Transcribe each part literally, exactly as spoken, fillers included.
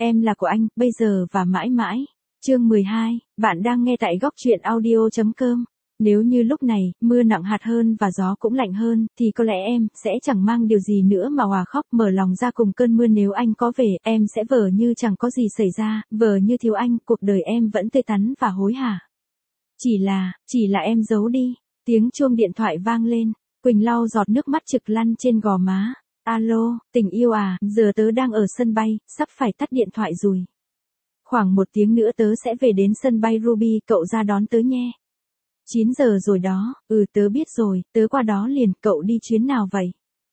Em là của anh, bây giờ và mãi mãi. Chương mười hai, bạn đang nghe tại góc truyện audio chấm com. Nếu như lúc này, mưa nặng hạt hơn và gió cũng lạnh hơn, thì có lẽ em sẽ chẳng mang điều gì nữa mà hòa khóc mở lòng ra cùng cơn mưa. Nếu anh có về, em sẽ vờ như chẳng có gì xảy ra, vờ như thiếu anh, cuộc đời em vẫn tươi tắn và hối hả. Chỉ là, chỉ là em giấu đi. Tiếng chuông điện thoại vang lên, Quỳnh lau giọt nước mắt trực lăn trên gò má. Alo, tình yêu à, giờ tớ đang ở sân bay, sắp phải tắt điện thoại rồi. Khoảng một tiếng nữa tớ sẽ về đến sân bay Ruby, cậu ra đón tớ nhé. chín giờ rồi đó, ừ tớ biết rồi, tớ qua đó liền, cậu đi chuyến nào vậy?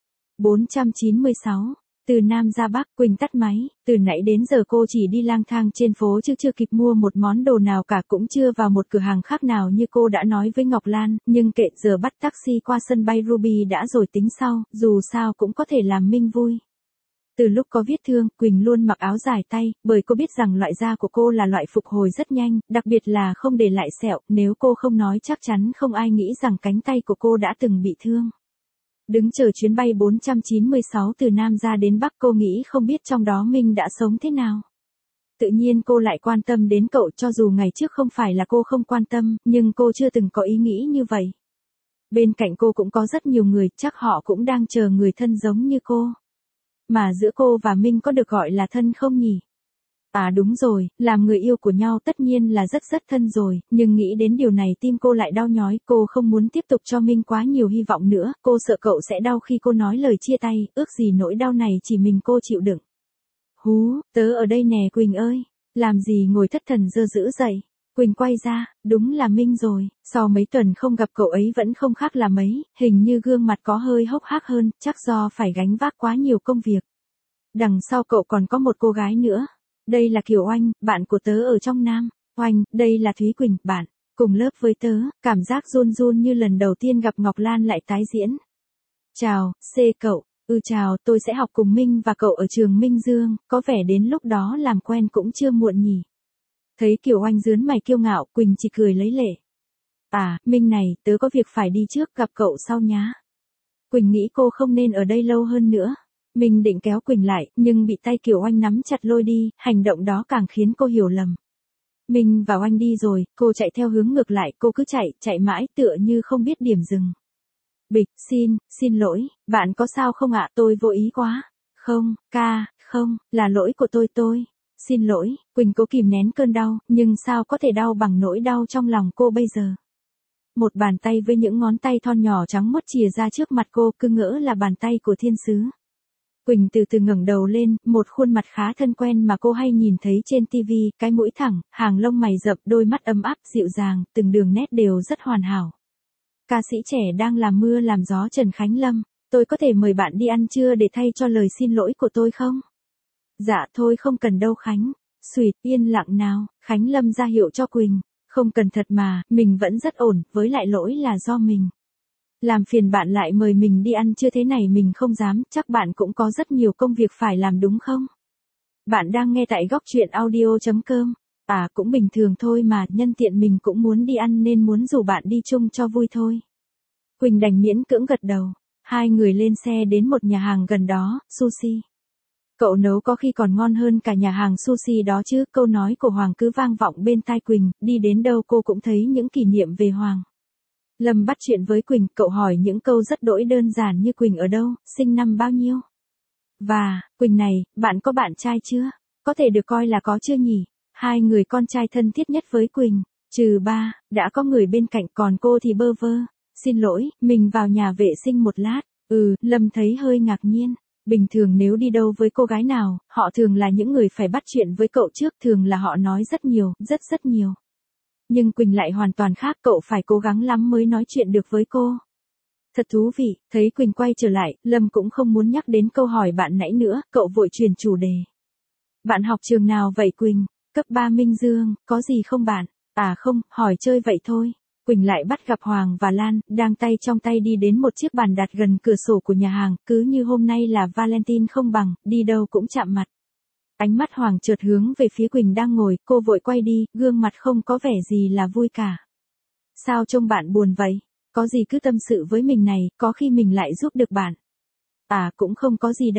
bốn trăm chín mươi sáu, từ Nam ra Bắc. Quỳnh tắt máy, từ nãy đến giờ cô chỉ đi lang thang trên phố chứ chưa kịp mua một món đồ nào cả, cũng chưa vào một cửa hàng khác nào như cô đã nói với Ngọc Lan, nhưng kệ, giờ bắt taxi qua sân bay Ruby đã rồi tính sau, dù sao cũng có thể làm Minh vui. Từ lúc có vết thương, Quỳnh luôn mặc áo dài tay, bởi cô biết rằng loại da của cô là loại phục hồi rất nhanh, đặc biệt là không để lại sẹo, nếu cô không nói chắc chắn không ai nghĩ rằng cánh tay của cô đã từng bị thương. Đứng chờ chuyến bay bốn trăm chín mươi sáu từ Nam ra đến Bắc, cô nghĩ không biết trong đó Minh đã sống thế nào. Tự nhiên cô lại quan tâm đến cậu, cho dù ngày trước không phải là cô không quan tâm, nhưng cô chưa từng có ý nghĩ như vậy. Bên cạnh cô cũng có rất nhiều người, chắc họ cũng đang chờ người thân giống như cô. Mà giữa cô và Minh có được gọi là thân không nhỉ? À đúng rồi, làm người yêu của nhau tất nhiên là rất rất thân rồi, nhưng nghĩ đến điều này tim cô lại đau nhói, cô không muốn tiếp tục cho Minh quá nhiều hy vọng nữa, cô sợ cậu sẽ đau khi cô nói lời chia tay, ước gì nỗi đau này chỉ mình cô chịu đựng. Hú, tớ ở đây nè Quỳnh ơi, làm gì ngồi thất thần dơ dữ dậy. Quỳnh quay ra, đúng là Minh rồi, sau mấy tuần không gặp cậu ấy vẫn không khác là mấy, hình như gương mặt có hơi hốc hác hơn, chắc do phải gánh vác quá nhiều công việc. Đằng sau cậu còn có một cô gái nữa. Đây là Kiều Oanh, bạn của tớ ở trong Nam. Oanh, đây là Thúy Quỳnh, bạn, cùng lớp với tớ, cảm giác run run như lần đầu tiên gặp Ngọc Lan lại tái diễn. Chào, C cậu, ừ chào, tôi sẽ học cùng Minh và cậu ở trường Minh Dương, có vẻ đến lúc đó làm quen cũng chưa muộn nhỉ. Thấy Kiều Oanh dướn mày kiêu ngạo, Quỳnh chỉ cười lấy lệ. À, Minh này, tớ có việc phải đi trước, gặp cậu sau nhá. Quỳnh nghĩ cô không nên ở đây lâu hơn nữa. Mình định kéo Quỳnh lại, nhưng bị tay Kiều Oanh nắm chặt lôi đi, hành động đó càng khiến cô hiểu lầm. Mình và Oanh đi rồi, cô chạy theo hướng ngược lại, cô cứ chạy, chạy mãi, tựa như không biết điểm dừng. Bịch, xin, xin lỗi, bạn có sao không ạ, tôi vô ý quá. Không, ca, không, là lỗi của tôi tôi. Xin lỗi, Quỳnh cố kìm nén cơn đau, nhưng sao có thể đau bằng nỗi đau trong lòng cô bây giờ. Một bàn tay với những ngón tay thon nhỏ trắng muốt chìa ra trước mặt cô, cứ ngỡ là bàn tay của thiên sứ. Quỳnh từ từ ngẩng đầu lên, một khuôn mặt khá thân quen mà cô hay nhìn thấy trên tivi, cái mũi thẳng, hàng lông mày rậm, đôi mắt ấm áp, dịu dàng, từng đường nét đều rất hoàn hảo. Ca sĩ trẻ đang làm mưa làm gió Trần Khánh Lâm, tôi có thể mời bạn đi ăn trưa để thay cho lời xin lỗi của tôi không? Dạ thôi không cần đâu Khánh. Xuyệt, yên lặng nào, Khánh Lâm ra hiệu cho Quỳnh. Không cần thật mà, mình vẫn rất ổn, với lại lỗi là do mình. Làm phiền bạn lại mời mình đi ăn trưa thế này mình không dám, chắc bạn cũng có rất nhiều công việc phải làm đúng không? Bạn đang nghe tại góc truyện audio chấm com. À cũng bình thường thôi mà, nhân tiện mình cũng muốn đi ăn nên muốn rủ bạn đi chung cho vui thôi. Quỳnh đành miễn cưỡng gật đầu. Hai người lên xe đến một nhà hàng gần đó, sushi. Cậu nấu có khi còn ngon hơn cả nhà hàng sushi đó chứ, câu nói của Hoàng cứ vang vọng bên tai Quỳnh, đi đến đâu cô cũng thấy những kỷ niệm về Hoàng. Lâm bắt chuyện với Quỳnh, cậu hỏi những câu rất đỗi đơn giản như Quỳnh ở đâu, sinh năm bao nhiêu. Và, Quỳnh này, bạn có bạn trai chưa? Có thể được coi là có chưa nhỉ? Hai người con trai thân thiết nhất với Quỳnh, trừ ba, đã có người bên cạnh còn cô thì bơ vơ. Xin lỗi, mình vào nhà vệ sinh một lát. Ừ, Lâm thấy hơi ngạc nhiên. Bình thường nếu đi đâu với cô gái nào, họ thường là những người phải bắt chuyện với cậu trước, thường là họ nói rất nhiều, rất rất nhiều. Nhưng Quỳnh lại hoàn toàn khác, cậu phải cố gắng lắm mới nói chuyện được với cô. Thật thú vị, thấy Quỳnh quay trở lại, Lâm cũng không muốn nhắc đến câu hỏi bạn nãy nữa, cậu vội chuyển chủ đề. Bạn học trường nào vậy Quỳnh? Cấp ba Minh Dương, có gì không bạn? À không, hỏi chơi vậy thôi. Quỳnh lại bắt gặp Hoàng và Lan, đang tay trong tay đi đến một chiếc bàn đặt gần cửa sổ của nhà hàng, cứ như hôm nay là Valentine không bằng, đi đâu cũng chạm mặt. Ánh mắt Hoàng chợt hướng về phía Quỳnh đang ngồi, cô vội quay đi, gương mặt không có vẻ gì là vui cả. Sao trông bạn buồn vậy? Có gì cứ tâm sự với mình này, có khi mình lại giúp được bạn. À cũng không có gì đâu.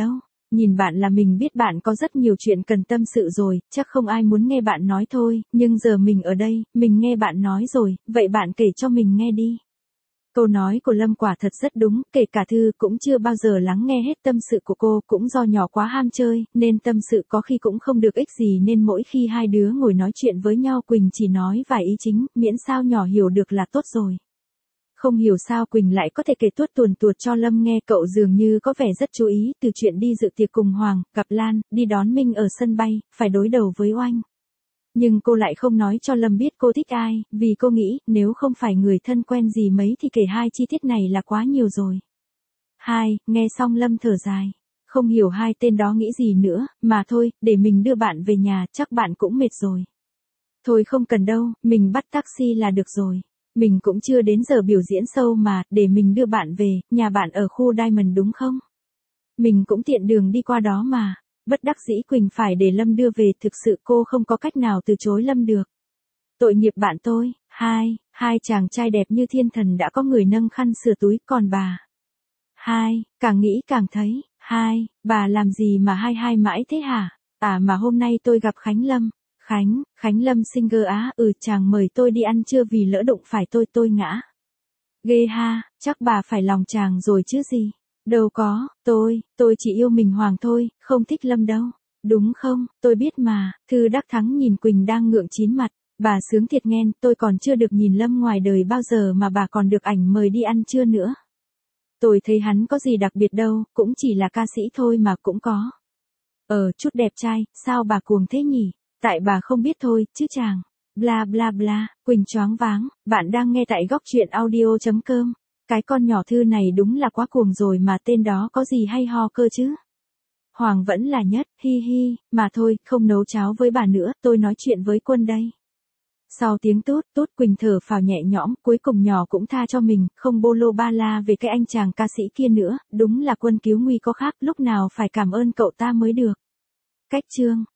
Nhìn bạn là mình biết bạn có rất nhiều chuyện cần tâm sự rồi, chắc không ai muốn nghe bạn nói thôi, nhưng giờ mình ở đây, mình nghe bạn nói rồi, vậy bạn kể cho mình nghe đi. Câu nói của Lâm quả thật rất đúng, kể cả Thư cũng chưa bao giờ lắng nghe hết tâm sự của cô, cũng do nhỏ quá ham chơi, nên tâm sự có khi cũng không được ích gì, nên mỗi khi hai đứa ngồi nói chuyện với nhau Quỳnh chỉ nói vài ý chính, miễn sao nhỏ hiểu được là tốt rồi. Không hiểu sao Quỳnh lại có thể kể tuốt tuồn tuột cho Lâm nghe, cậu dường như có vẻ rất chú ý, từ chuyện đi dự tiệc cùng Hoàng, gặp Lan, đi đón Minh ở sân bay, phải đối đầu với Oanh. Nhưng cô lại không nói cho Lâm biết cô thích ai, vì cô nghĩ, nếu không phải người thân quen gì mấy thì kể hai chi tiết này là quá nhiều rồi. Hai, nghe xong Lâm thở dài. Không hiểu hai tên đó nghĩ gì nữa, mà thôi, để mình đưa bạn về nhà, chắc bạn cũng mệt rồi. Thôi không cần đâu, mình bắt taxi là được rồi. Mình cũng chưa đến giờ biểu diễn show mà, để mình đưa bạn về, nhà bạn ở khu Diamond đúng không? Mình cũng tiện đường đi qua đó mà. Bất đắc dĩ Quỳnh phải để Lâm đưa về, thực sự cô không có cách nào từ chối Lâm được. Tội nghiệp bạn tôi. Hai, hai chàng trai đẹp như thiên thần đã có người nâng khăn sửa túi, còn bà. Hai, càng nghĩ càng thấy. Hai, bà làm gì mà hai hai mãi thế hả? À mà hôm nay tôi gặp Khánh Lâm. Khánh, Khánh Lâm singer á, ừ chàng mời tôi đi ăn trưa vì lỡ đụng phải tôi tôi ngã. Ghê ha, chắc bà phải lòng chàng rồi chứ gì. Đâu có, tôi, tôi chỉ yêu mình Hoàng thôi, không thích Lâm đâu. Đúng không, tôi biết mà. Thư đắc thắng nhìn Quỳnh đang ngượng chín mặt. Bà sướng thiệt nghen, tôi còn chưa được nhìn Lâm ngoài đời bao giờ mà bà còn được ảnh mời đi ăn trưa nữa. Tôi thấy hắn có gì đặc biệt đâu, cũng chỉ là ca sĩ thôi mà cũng có. Ờ, chút đẹp trai, sao bà cuồng thế nhỉ? Tại bà không biết thôi, chứ chàng. Bla bla bla, Quỳnh choáng váng, bạn đang nghe tại góc truyện audio.com. Cái con nhỏ Thư này đúng là quá cuồng rồi mà, tên đó có gì hay ho cơ chứ? Hoàng vẫn là nhất, hi hi, mà thôi, không nấu cháo với bà nữa, tôi nói chuyện với Quân đây. Sau tiếng tút tút Quỳnh thở phào nhẹ nhõm, cuối cùng nhỏ cũng tha cho mình, không bô lô ba la về cái anh chàng ca sĩ kia nữa, đúng là Quân cứu nguy có khác, lúc nào phải cảm ơn cậu ta mới được. Cách chương